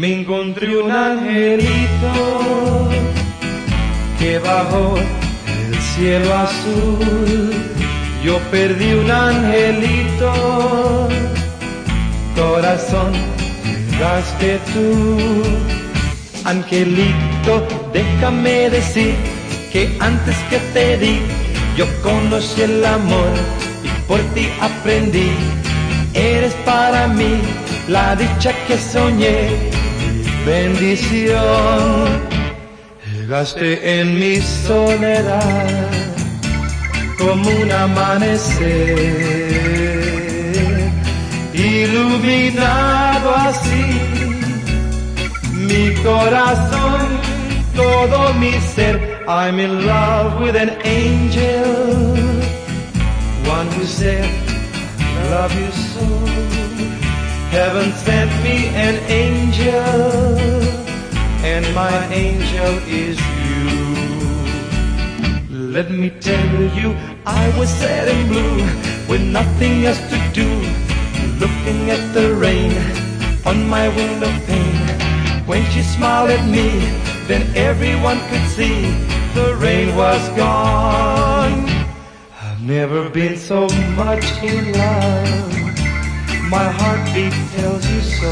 Me encontré un angelito que bajó del cielo azul. Yo perdí un angelito, corazón, llegaste tú. Angelito, déjame decir que antes que te di, yo conocí el amor y por ti aprendí. Eres para mí la dicha que soñé, bendición. Llegaste en mi soledad como un amanecer, iluminado así mi corazón, todo mi ser. I'm in love with an angel, one who said, I love you so. Heaven sent me an angel, and my angel is you. Let me tell you, I was sad and blue, with nothing else to do, looking at the rain on my window pane. When she smiled at me, then everyone could see the rain was gone. I've never been so much in love, my heartbeat tells you so.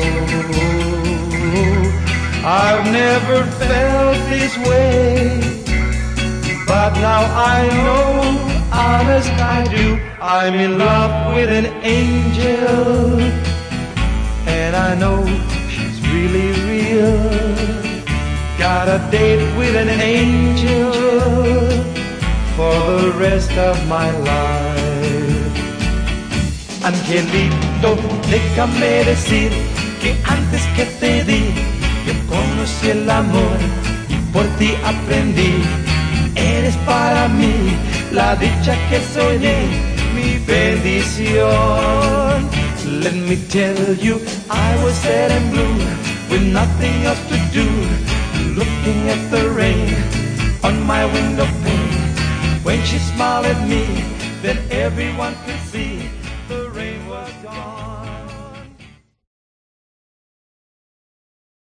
I've never felt this way, but now I know, honest I do. I'm in love with an angel, and I know she's really real. Got a date with an angel for the rest of my life. Angelito, déjame decir que antes que te di, yo conocí el amor y por ti aprendí. Eres para mí la dicha que soñé, mi bendición. Let me tell you, I was sad and blue, with nothing else to do, looking at the rain on my window pane. When she smiled at me, then everyone could see